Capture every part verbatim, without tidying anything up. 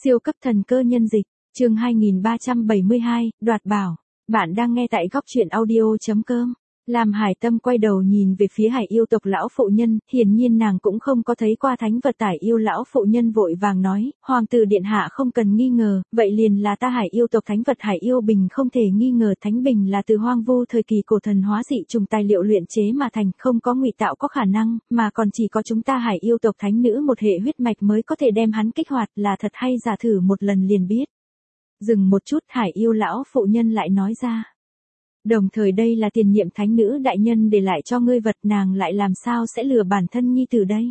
Siêu cấp thần cơ nhân dịch, chương hai nghìn ba trăm bảy mươi hai, đoạt bảo. Bạn đang nghe tại góc truyện audio chấm com. Lam Hải Tâm quay đầu nhìn về phía Hải yêu tộc lão phụ nhân, hiển nhiên nàng cũng không có thấy qua thánh vật tải yêu lão phụ nhân vội vàng nói, hoàng tử điện hạ không cần nghi ngờ, vậy liền là ta Hải yêu tộc thánh vật Hải yêu bình không thể nghi ngờ, thánh bình là từ hoang vu thời kỳ cổ thần hóa dị trùng tài liệu luyện chế mà thành, không có ngụy tạo có khả năng, mà còn chỉ có chúng ta Hải yêu tộc thánh nữ một hệ huyết mạch mới có thể đem hắn kích hoạt, là thật hay giả thử một lần liền biết. Dừng một chút, Hải yêu lão phụ nhân lại nói ra. Đồng thời đây là tiền nhiệm thánh nữ đại nhân để lại cho ngươi vật, nàng lại làm sao sẽ lừa bản thân nhi tử đây?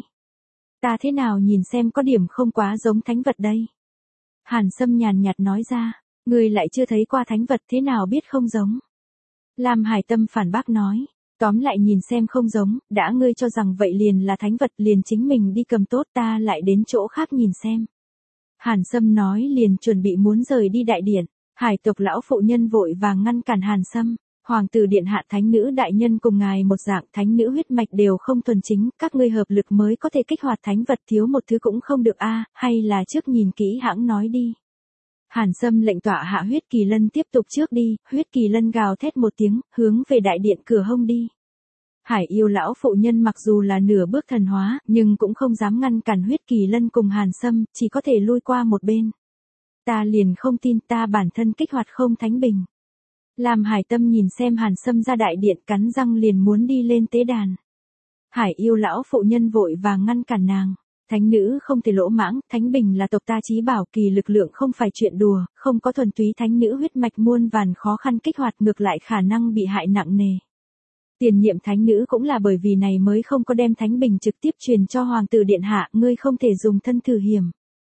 Ta thế nào nhìn xem có điểm không quá giống thánh vật đây? Hàn Sâm nhàn nhạt nói ra, ngươi lại chưa thấy qua thánh vật thế nào biết không giống? Lam Hải Tâm phản bác nói, tóm lại nhìn xem không giống, đã ngươi cho rằng vậy liền là thánh vật liền chính mình đi cầm tốt, ta lại đến chỗ khác nhìn xem. Hàn Sâm nói liền chuẩn bị muốn rời đi đại điện, Hải tộc lão phụ nhân vội vàng ngăn cản Hàn Sâm. Hoàng tử điện hạ thánh nữ đại nhân cùng ngài một dạng, thánh nữ huyết mạch đều không thuần chính, các ngươi hợp lực mới có thể kích hoạt thánh vật, thiếu một thứ cũng không được a, hay là trước nhìn kỹ hãng nói đi. Hàn Sâm lệnh tọa hạ huyết kỳ lân tiếp tục trước đi, huyết kỳ lân gào thét một tiếng, hướng về đại điện cửa hông đi. Hải yêu lão phụ nhân mặc dù là nửa bước thần hóa, nhưng cũng không dám ngăn cản huyết kỳ lân cùng Hàn Sâm, chỉ có thể lui qua một bên. Ta liền không tin, ta bản thân kích hoạt không thánh bình. Lam Hải Tâm nhìn xem Hàn Sâm ra đại điện, cắn răng liền muốn đi lên tế đàn. Hải yêu lão phụ nhân vội vàng ngăn cản nàng. Thánh nữ không thể lỗ mãng, thánh bình là tộc ta chí bảo, kỳ lực lượng không phải chuyện đùa, không có thuần túy thánh nữ huyết mạch muôn vàn khó khăn kích hoạt, ngược lại khả năng bị hại nặng nề. Tiền nhiệm thánh nữ cũng là bởi vì này mới không có đem thánh bình trực tiếp truyền cho hoàng tử điện hạ, ngươi không thể dùng thân thử hiểm.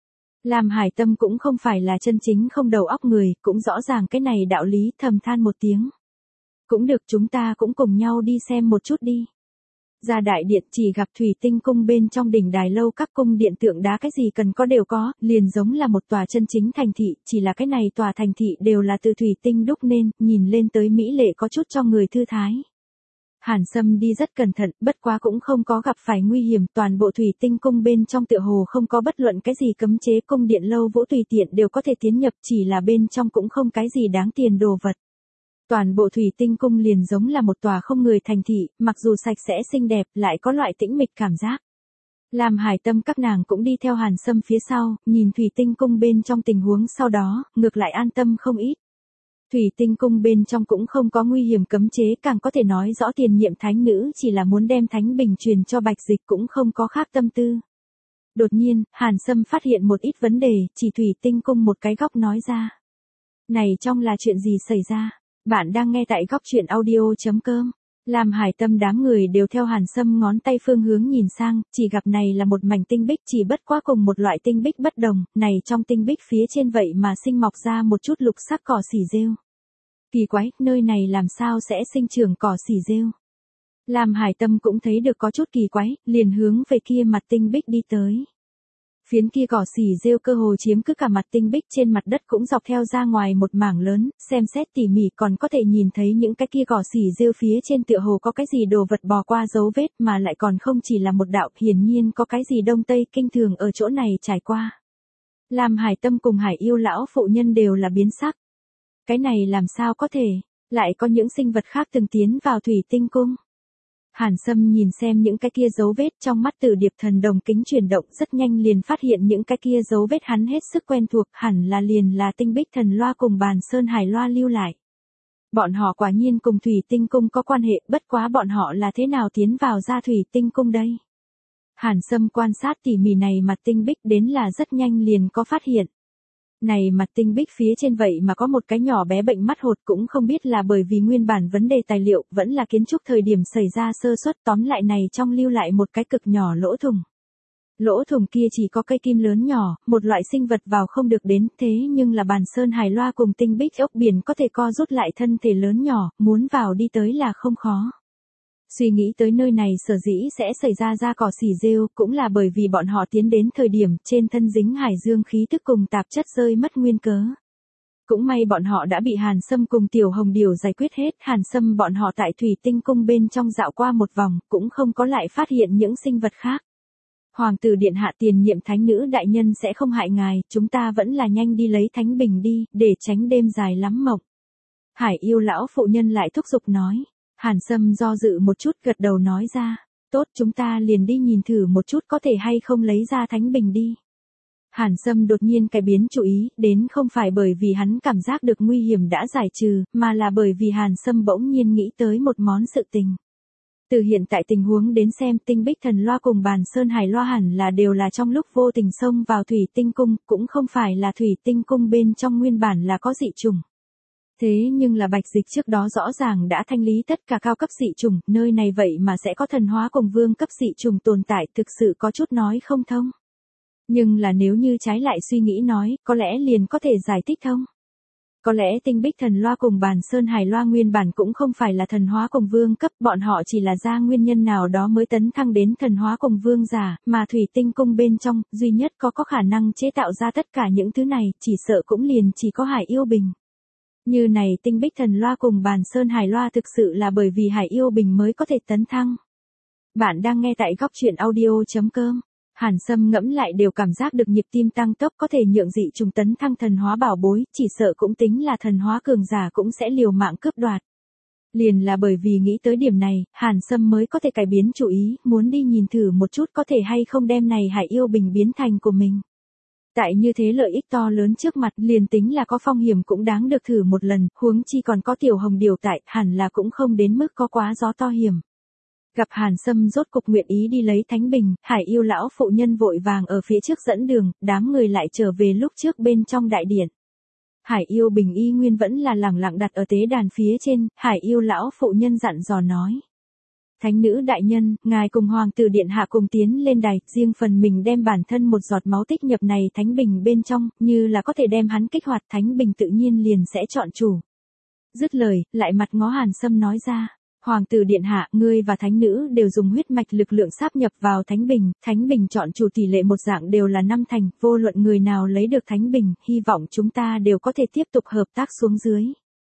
Lam Hải Tâm cũng không phải là chân chính không đầu óc người, cũng rõ ràng cái này đạo lý, thầm than một tiếng. Cũng được, chúng ta cũng cùng nhau đi xem một chút đi. Ra đại điện chỉ gặp thủy tinh cung bên trong đỉnh đài lâu các cung điện tượng đá cái gì cần có đều có, liền giống là một tòa chân chính thành thị, chỉ là cái này tòa thành thị đều là từ thủy tinh đúc nên, nhìn lên tới mỹ lệ có chút cho người thư thái. Hàn Sâm đi rất cẩn thận, bất quá cũng không có gặp phải nguy hiểm, toàn bộ thủy tinh cung bên trong tựa hồ không có bất luận cái gì cấm chế, cung điện lâu vũ tùy tiện đều có thể tiến nhập, chỉ là bên trong cũng không cái gì đáng tiền đồ vật. Toàn bộ thủy tinh cung liền giống là một tòa không người thành thị, mặc dù sạch sẽ xinh đẹp, lại có loại tĩnh mịch cảm giác. Lam Hải Tâm các nàng cũng đi theo Hàn Sâm phía sau, nhìn thủy tinh cung bên trong tình huống sau đó, ngược lại an tâm không ít. Thủy tinh cung bên trong cũng không có nguy hiểm cấm chế, càng có thể nói rõ tiền nhiệm thánh nữ chỉ là muốn đem thánh bình truyền cho Bạch Dịch, cũng không có khác tâm tư. Đột nhiên, Hàn Sâm phát hiện một ít vấn đề, chỉ thủy tinh cung một cái góc nói ra. Này trong là chuyện gì xảy ra? Bạn đang nghe tại góc truyện audio chấm com. Lam Hải Tâm đám người đều theo Hàn Sâm ngón tay phương hướng nhìn sang, chỉ gặp này là một mảnh tinh bích, chỉ bất quá cùng một loại tinh bích bất đồng, này trong tinh bích phía trên vậy mà sinh mọc ra một chút lục sắc cỏ xỉ rêu. Kỳ quái, nơi này làm sao sẽ sinh trưởng cỏ xỉ rêu? Lam Hải Tâm cũng thấy được có chút kỳ quái, liền hướng về kia mặt tinh bích đi tới. Phiến kia cỏ xỉ rêu cơ hồ chiếm cứ cả mặt tinh bích, trên mặt đất cũng dọc theo ra ngoài một mảng lớn, xem xét tỉ mỉ còn có thể nhìn thấy những cái kia cỏ xỉ rêu phía trên tựa hồ có cái gì đồ vật bò qua dấu vết, mà lại còn không chỉ là một đạo, hiển nhiên có cái gì đông tây kinh thường ở chỗ này trải qua. Lam Hải Tâm cùng Hải yêu lão phụ nhân đều là biến sắc. Cái này làm sao có thể, lại có những sinh vật khác từng tiến vào thủy tinh cung. Hàn Sâm nhìn xem những cái kia dấu vết, trong mắt Tử Điệp Thần Đồng kính chuyển động, rất nhanh liền phát hiện những cái kia dấu vết hắn hết sức quen thuộc, hẳn là liền là tinh bích thần loa cùng bàn sơn hải loa lưu lại. Bọn họ quả nhiên cùng thủy tinh cung có quan hệ, bất quá bọn họ là thế nào tiến vào ra thủy tinh cung đây? Hàn Sâm quan sát tỉ mỉ này mặt tinh bích đến là rất nhanh liền có phát hiện. Này mặt tinh bích phía trên vậy mà có một cái nhỏ bé bệnh mắt hột, cũng không biết là bởi vì nguyên bản vấn đề tài liệu, vẫn là kiến trúc thời điểm xảy ra sơ suất, tóm lại này trong lưu lại một cái cực nhỏ lỗ thủng. Lỗ thủng kia chỉ có cây kim lớn nhỏ, một loại sinh vật vào không được đến, thế nhưng là bàn sơn hải loa cùng tinh bích ốc biển có thể co rút lại thân thể lớn nhỏ, muốn vào đi tới là không khó. Suy nghĩ tới nơi này sở dĩ sẽ xảy ra ra cỏ xỉ rêu, cũng là bởi vì bọn họ tiến đến thời điểm trên thân dính hải dương khí tức cùng tạp chất rơi mất nguyên cớ. Cũng may bọn họ đã bị Hàn Sâm cùng Tiểu Hồng Điều giải quyết hết, Hàn Sâm bọn họ tại thủy tinh cung bên trong dạo qua một vòng, cũng không có lại phát hiện những sinh vật khác. Hoàng tử điện hạ, tiền nhiệm thánh nữ đại nhân sẽ không hại ngài, chúng ta vẫn là nhanh đi lấy thánh bình đi, để tránh đêm dài lắm mộng. Hải yêu lão phụ nhân lại thúc giục nói. Hàn Sâm do dự một chút gật đầu nói ra. Tốt, chúng ta liền đi nhìn thử một chút có thể hay không lấy ra thánh bình đi. Hàn Sâm đột nhiên cải biến chủ ý, đến không phải bởi vì hắn cảm giác được nguy hiểm đã giải trừ, mà là bởi vì Hàn Sâm bỗng nhiên nghĩ tới một món sự tình. Từ hiện tại tình huống đến xem, tinh bích thần loa cùng bàn sơn hải loa hẳn là đều là trong lúc vô tình xông vào thủy tinh cung, cũng không phải là thủy tinh cung bên trong nguyên bản là có dị trùng. Thế nhưng là Bạch Dịch trước đó rõ ràng đã thanh lý tất cả cao cấp dị trùng, nơi này vậy mà sẽ có thần hóa cùng vương cấp dị trùng tồn tại, thực sự có chút nói không thông. Nhưng là nếu như trái lại suy nghĩ nói, có lẽ liền có thể giải thích thông. Có lẽ tinh bích thần loa cùng bàn sơn hải loa nguyên bản cũng không phải là thần hóa cùng vương cấp, bọn họ chỉ là ra nguyên nhân nào đó mới tấn thăng đến thần hóa cùng vương giả, mà thủy tinh cung bên trong, duy nhất có có khả năng chế tạo ra tất cả những thứ này, chỉ sợ cũng liền chỉ có Hải Yêu Bình. Như này tinh bích thần loa cùng bàn sơn hải loa thực sự là bởi vì Hải Yêu Bình mới có thể tấn thăng. Bạn đang nghe tại góc truyện audio chấm com. Hàn Sâm ngẫm lại đều cảm giác được nhịp tim tăng tốc, có thể nhượng dị trùng tấn thăng thần hóa bảo bối, chỉ sợ cũng tính là thần hóa cường giả cũng sẽ liều mạng cướp đoạt. Liền là bởi vì nghĩ tới điểm này, Hàn Sâm mới có thể cải biến chủ ý, muốn đi nhìn thử một chút có thể hay không đem này Hải Yêu Bình biến thành của mình. Tại như thế lợi ích to lớn trước mặt, liền tính là có phong hiểm cũng đáng được thử một lần, huống chi còn có tiểu hồng điều tại, hẳn là cũng không đến mức có quá gió to hiểm. Gặp Hàn Sâm rốt cục nguyện ý đi lấy thánh bình, Hải yêu lão phụ nhân vội vàng ở phía trước dẫn đường, đám người lại trở về lúc trước bên trong đại điện. Hải yêu bình y nguyên vẫn là lẳng lặng đặt ở tế đàn phía trên, Hải yêu lão phụ nhân dặn dò nói. Thánh nữ đại nhân, ngài cùng hoàng tử điện hạ cùng tiến lên đài, riêng phần mình đem bản thân một giọt máu tích nhập này thánh bình bên trong, như là có thể đem hắn kích hoạt, thánh bình tự nhiên liền sẽ chọn chủ. Dứt lời, lại mặt ngó Hàn Sâm nói ra. Hoàng tử điện hạ, ngươi và thánh nữ đều dùng huyết mạch lực lượng sáp nhập vào thánh bình, thánh bình chọn chủ tỷ lệ một dạng đều là năm thành, vô luận người nào lấy được thánh bình, hy vọng chúng ta đều có thể tiếp tục hợp tác xuống dưới.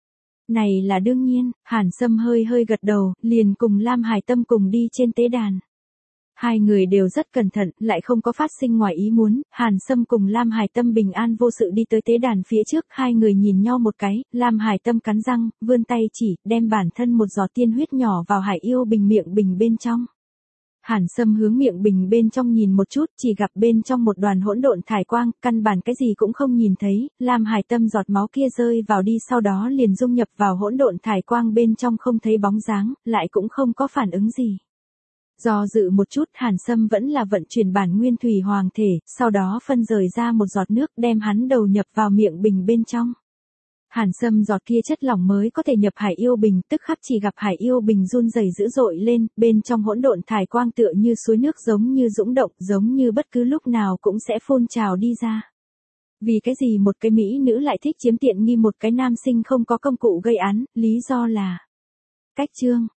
Này là đương nhiên, Hàn Sâm hơi hơi gật đầu, liền cùng Lam Hải Tâm cùng đi trên tế đàn. Hai người đều rất cẩn thận, lại không có phát sinh ngoài ý muốn, Hàn Sâm cùng Lam Hải Tâm bình an vô sự đi tới tế đàn phía trước, hai người nhìn nhau một cái, Lam Hải Tâm cắn răng, vươn tay chỉ, đem bản thân một giọt tiên huyết nhỏ vào Hải yêu bình miệng bình bên trong. Hàn Sâm hướng miệng bình bên trong nhìn một chút, chỉ gặp bên trong một đoàn hỗn độn thải quang, căn bản cái gì cũng không nhìn thấy, Lam Hải Tâm giọt máu kia rơi vào đi sau đó liền dung nhập vào hỗn độn thải quang bên trong không thấy bóng dáng, lại cũng không có phản ứng gì. Do dự một chút, Hàn Sâm vẫn là vận chuyển bản nguyên thủy hoàng thể, sau đó phân rời ra một giọt nước đem hắn đầu nhập vào miệng bình bên trong. Hàn Sâm giọt kia chất lỏng mới có thể nhập Hải yêu bình, tức khắc chỉ gặp Hải yêu bình run rẩy dữ dội lên, bên trong hỗn độn thải quang tựa như suối nước giống như dũng động, giống như bất cứ lúc nào cũng sẽ phun trào đi ra. Vì cái gì một cái mỹ nữ lại thích chiếm tiện nghi một cái nam sinh không có công cụ gây án, lý do là cách chương.